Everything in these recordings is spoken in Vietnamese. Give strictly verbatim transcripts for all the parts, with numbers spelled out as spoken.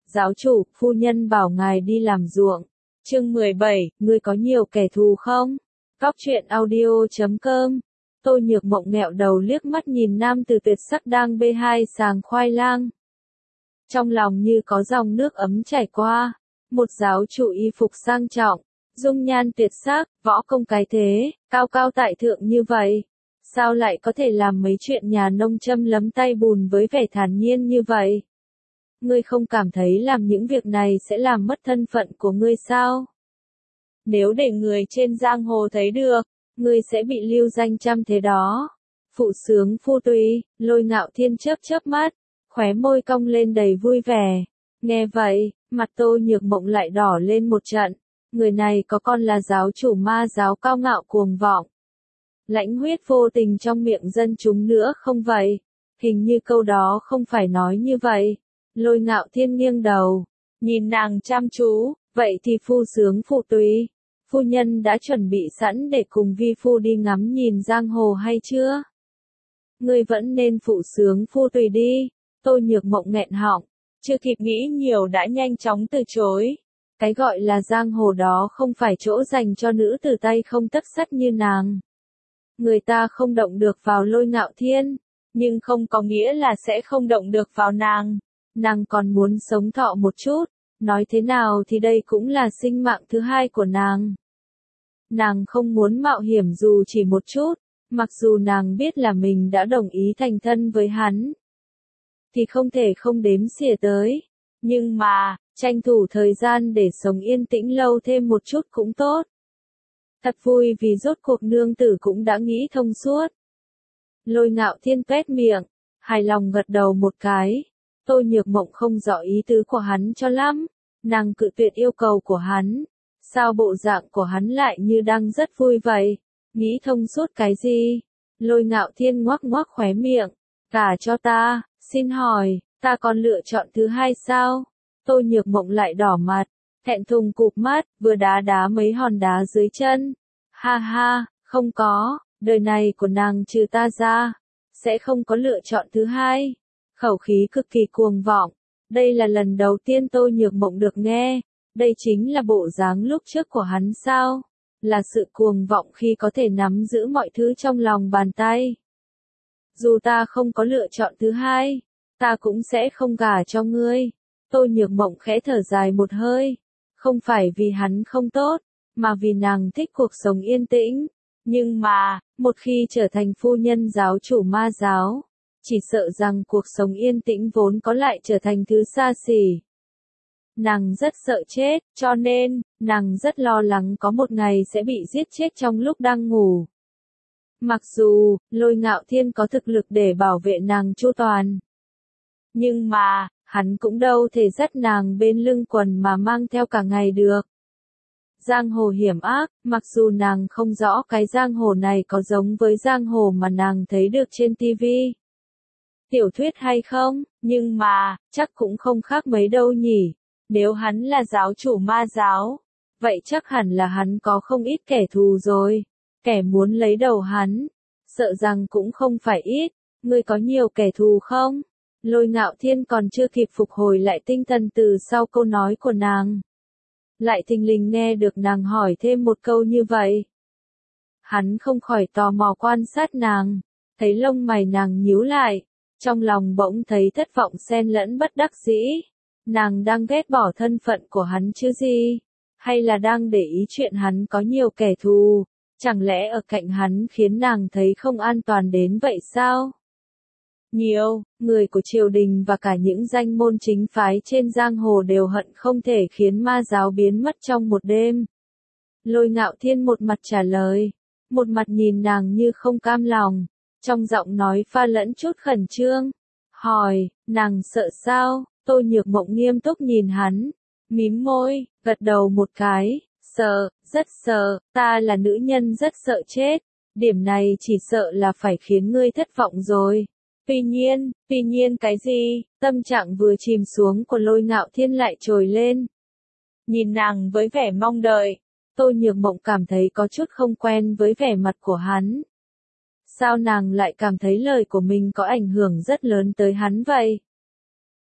Giáo chủ, phu nhân bảo ngài đi làm ruộng. Chương mười bảy, ngươi có nhiều kẻ thù không? Góc truyện audio chấm com. Tô Nhược Mộng nghẹo đầu liếc mắt nhìn nam tử tuyệt sắc đang bê hai sàng khoai lang. Trong lòng như có dòng nước ấm chảy qua. Một giáo chủ y phục sang trọng, dung nhan tuyệt sắc, võ công cái thế, cao cao tại thượng như vậy. Sao lại có thể làm mấy chuyện nhà nông châm lấm tay bùn với vẻ thản nhiên như vậy? Ngươi không cảm thấy làm những việc này sẽ làm mất thân phận của ngươi sao? Nếu để người trên giang hồ thấy được, ngươi sẽ bị lưu danh trăm thế đó. Phụ sướng phu tùy, Lôi Ngạo Thiên chớp chớp mắt, khóe môi cong lên đầy vui vẻ. Nghe vậy, mặt Tô Nhược Mộng lại đỏ lên một trận. Người này có con là giáo chủ ma giáo cao ngạo cuồng vọng. Lãnh huyết vô tình trong miệng dân chúng nữa không vậy? Hình như câu đó không phải nói như vậy. Lôi Ngạo Thiên nghiêng đầu, nhìn nàng chăm chú, vậy thì phu sướng phụ tùy. Phu nhân đã chuẩn bị sẵn để cùng vi phu đi ngắm nhìn giang hồ hay chưa? Ngươi vẫn nên phụ sướng phu tùy đi. Tô Nhược Mộng nghẹn họng, chưa kịp nghĩ nhiều đã nhanh chóng từ chối. Cái gọi là giang hồ đó không phải chỗ dành cho nữ tử tay không tấc sắt như nàng. Người ta không động được vào Lôi Ngạo Thiên, nhưng không có nghĩa là sẽ không động được vào nàng. Nàng còn muốn sống thọ một chút, nói thế nào thì đây cũng là sinh mạng thứ hai của nàng. Nàng không muốn mạo hiểm dù chỉ một chút, mặc dù nàng biết là mình đã đồng ý thành thân với hắn. Thì không thể không đếm xỉa tới. Nhưng mà, tranh thủ thời gian để sống yên tĩnh lâu thêm một chút cũng tốt. Thật vui vì rốt cuộc nương tử cũng đã nghĩ thông suốt. Lôi Ngạo Thiên tuét miệng, hài lòng gật đầu một cái. Tô Nhược Mộng không rõ ý tứ của hắn cho lắm, nàng cự tuyệt yêu cầu của hắn. Sao bộ dạng của hắn lại như đang rất vui vậy? Nghĩ thông suốt cái gì? Lôi Ngạo Thiên ngoác ngoác khóe miệng. Cả cho ta, xin hỏi, ta còn lựa chọn thứ hai sao? Tô Nhược Mộng lại đỏ mặt, thẹn thùng cụp mắt, vừa đá đá mấy hòn đá dưới chân. Ha ha, không có, đời này của nàng trừ ta ra, sẽ không có lựa chọn thứ hai. Khẩu khí cực kỳ cuồng vọng. Đây là lần đầu tiên Tô Nhược Mộng được nghe. Đây chính là bộ dáng lúc trước của hắn sao? Là sự cuồng vọng khi có thể nắm giữ mọi thứ trong lòng bàn tay. Dù ta không có lựa chọn thứ hai, ta cũng sẽ không gả cho ngươi. Tô Nhược Mộng khẽ thở dài một hơi. Không phải vì hắn không tốt, mà vì nàng thích cuộc sống yên tĩnh. Nhưng mà, một khi trở thành phu nhân giáo chủ ma giáo, chỉ sợ rằng cuộc sống yên tĩnh vốn có lại trở thành thứ xa xỉ. Nàng rất sợ chết, cho nên, nàng rất lo lắng có một ngày sẽ bị giết chết trong lúc đang ngủ. Mặc dù, Lôi Ngạo Thiên có thực lực để bảo vệ nàng chu toàn. Nhưng mà, hắn cũng đâu thể dắt nàng bên lưng quần mà mang theo cả ngày được. Giang hồ hiểm ác, mặc dù nàng không rõ cái giang hồ này có giống với giang hồ mà nàng thấy được trên tivi, tiểu thuyết hay không, nhưng mà, chắc cũng không khác mấy đâu nhỉ. Nếu hắn là giáo chủ ma giáo, vậy chắc hẳn là hắn có không ít kẻ thù rồi. Kẻ muốn lấy đầu hắn, sợ rằng cũng không phải ít. Ngươi có nhiều kẻ thù không? Lôi Ngạo Thiên còn chưa kịp phục hồi lại tinh thần từ sau câu nói của nàng, lại thình lình nghe được nàng hỏi thêm một câu như vậy. Hắn không khỏi tò mò quan sát nàng, thấy lông mày nàng nhíu lại, trong lòng bỗng thấy thất vọng xen lẫn bất đắc dĩ. Nàng đang ghét bỏ thân phận của hắn chứ gì? Hay là đang để ý chuyện hắn có nhiều kẻ thù? Chẳng lẽ ở cạnh hắn khiến nàng thấy không an toàn đến vậy sao? Nhiều, người của triều đình và cả những danh môn chính phái trên giang hồ đều hận không thể khiến ma giáo biến mất trong một đêm. Lôi Ngạo Thiên một mặt trả lời, một mặt nhìn nàng như không cam lòng, trong giọng nói pha lẫn chút khẩn trương. Hỏi, nàng sợ sao? Tô Nhược Mộng nghiêm túc nhìn hắn, mím môi, gật đầu một cái, sợ, rất sợ, ta là nữ nhân rất sợ chết, điểm này chỉ sợ là phải khiến ngươi thất vọng rồi. Tuy nhiên, tuy nhiên cái gì? Tâm trạng vừa chìm xuống của Lôi Ngạo Thiên lại trồi lên. Nhìn nàng với vẻ mong đợi, Tô Nhược Mộng cảm thấy có chút không quen với vẻ mặt của hắn. Sao nàng lại cảm thấy lời của mình có ảnh hưởng rất lớn tới hắn vậy?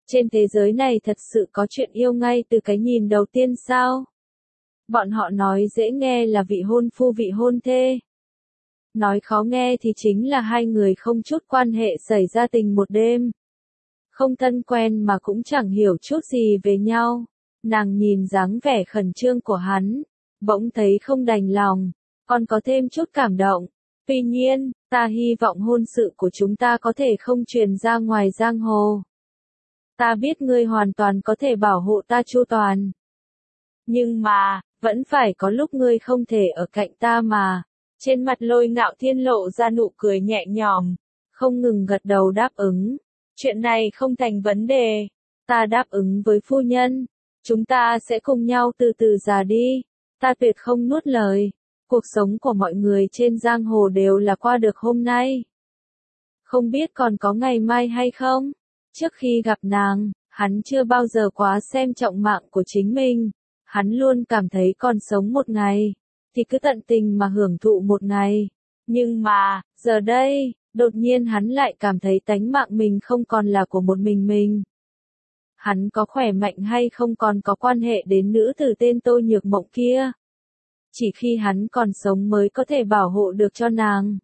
Trên thế giới này thật sự có chuyện yêu ngay từ cái nhìn đầu tiên sao? Bọn họ nói dễ nghe là vị hôn phu vị hôn thê. Nói khó nghe thì chính là hai người không chút quan hệ xảy ra tình một đêm. Không thân quen mà cũng chẳng hiểu chút gì về nhau. Nàng nhìn dáng vẻ khẩn trương của hắn, bỗng thấy không đành lòng, còn có thêm chút cảm động. Tuy nhiên, ta hy vọng hôn sự của chúng ta có thể không truyền ra ngoài giang hồ. Ta biết ngươi hoàn toàn có thể bảo hộ ta chu toàn. Nhưng mà, vẫn phải có lúc ngươi không thể ở cạnh ta mà. Trên mặt Lôi Ngạo Thiên lộ ra nụ cười nhẹ nhõm, không ngừng gật đầu đáp ứng. Chuyện này không thành vấn đề. Ta đáp ứng với phu nhân. Chúng ta sẽ cùng nhau từ từ già đi. Ta tuyệt không nuốt lời. Cuộc sống của mọi người trên giang hồ đều là qua được hôm nay. Không biết còn có ngày mai hay không? Trước khi gặp nàng, hắn chưa bao giờ quá xem trọng mạng của chính mình. Hắn luôn cảm thấy còn sống một ngày, thì cứ tận tình mà hưởng thụ một ngày. Nhưng mà, giờ đây, đột nhiên hắn lại cảm thấy tánh mạng mình không còn là của một mình mình. Hắn có khỏe mạnh hay không còn có quan hệ đến nữ tử tên Tô Nhược Mộng kia. Chỉ khi hắn còn sống mới có thể bảo hộ được cho nàng.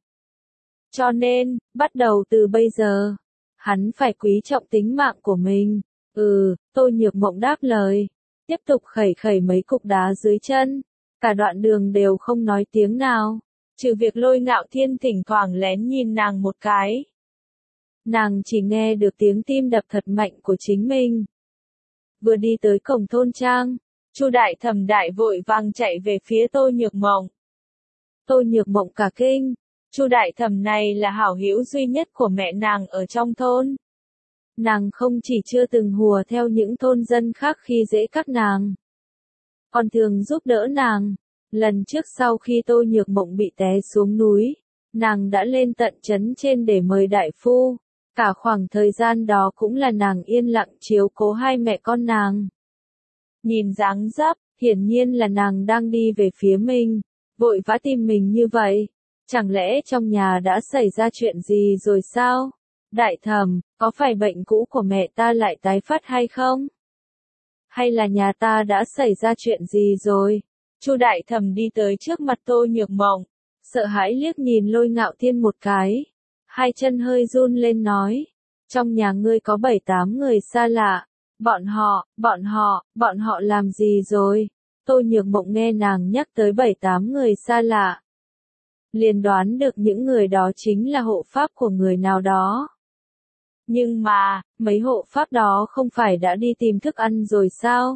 Cho nên, bắt đầu từ bây giờ, hắn phải quý trọng tính mạng của mình. Ừ, Tô Nhược Mộng đáp lời. Tiếp tục khẩy khẩy mấy cục đá dưới chân. Cả đoạn đường đều không nói tiếng nào. Trừ việc Lôi Ngạo Thiên thỉnh thoảng lén nhìn nàng một cái. Nàng chỉ nghe được tiếng tim đập thật mạnh của chính mình. Vừa đi tới cổng thôn trang, Chu Đại Thẩm đại vội vàng chạy về phía Tô Nhược Mộng. Tô Nhược Mộng cả kinh. Chu Đại Thẩm này là hảo hữu duy nhất của mẹ nàng ở trong thôn. Nàng không chỉ chưa từng hùa theo những thôn dân khác khi dễ các nàng, còn thường giúp đỡ nàng. Lần trước sau khi Tô Nhược Mộng bị té xuống núi, nàng đã lên tận trấn trên để mời đại phu. Cả khoảng thời gian đó cũng là nàng yên lặng chiếu cố hai mẹ con nàng. Nhìn dáng dấp, hiển nhiên là nàng đang đi về phía mình, vội vã tìm mình như vậy. Chẳng lẽ trong nhà đã xảy ra chuyện gì rồi sao? Đại Thẩm, có phải bệnh cũ của mẹ ta lại tái phát hay không? Hay là nhà ta đã xảy ra chuyện gì rồi? Chu Đại Thẩm đi tới trước mặt Tô Nhược Mộng, sợ hãi liếc nhìn Lôi Ngạo Thiên một cái. Hai chân hơi run lên nói. Trong nhà ngươi có bảy tám người xa lạ. Bọn họ, bọn họ, bọn họ làm gì rồi? Tô Nhược Mộng nghe nàng nhắc tới bảy tám người xa lạ, liền đoán được những người đó chính là hộ pháp của người nào đó. Nhưng mà, mấy hộ pháp đó không phải đã đi tìm thức ăn rồi sao?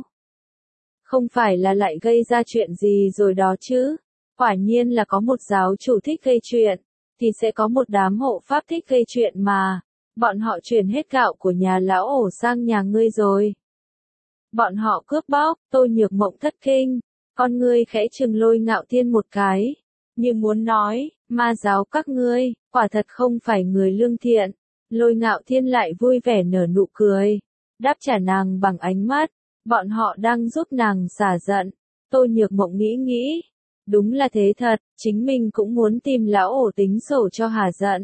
Không phải là lại gây ra chuyện gì rồi đó chứ? Quả nhiên là có một giáo chủ thích gây chuyện, thì sẽ có một đám hộ pháp thích gây chuyện mà. Bọn họ chuyển hết gạo của nhà lão ổ sang nhà ngươi rồi. Bọn họ cướp bóc. Tô Nhược Mộng thất kinh, con ngươi khẽ trừng Lôi Ngạo Thiên một cái, như muốn nói, ma giáo các ngươi, quả thật không phải người lương thiện. Lôi Ngạo Thiên lại vui vẻ nở nụ cười, đáp trả nàng bằng ánh mắt. Bọn họ đang giúp nàng xả giận. Tô Nhược Mộng nghĩ nghĩ, đúng là thế thật, chính mình cũng muốn tìm lão ổ tính sổ cho hả giận.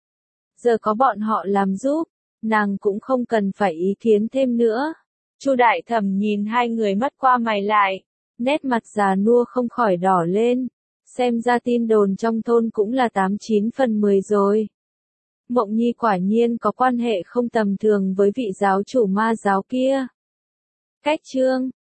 Giờ có bọn họ làm giúp, nàng cũng không cần phải ý kiến thêm nữa. Chu Đại Thẩm nhìn hai người mắt qua mày lại, nét mặt già nua không khỏi đỏ lên. Xem ra tin đồn trong thôn cũng là tám chín phần mười rồi. Mộng Nhi quả nhiên có quan hệ không tầm thường với vị giáo chủ ma giáo kia. Cách chương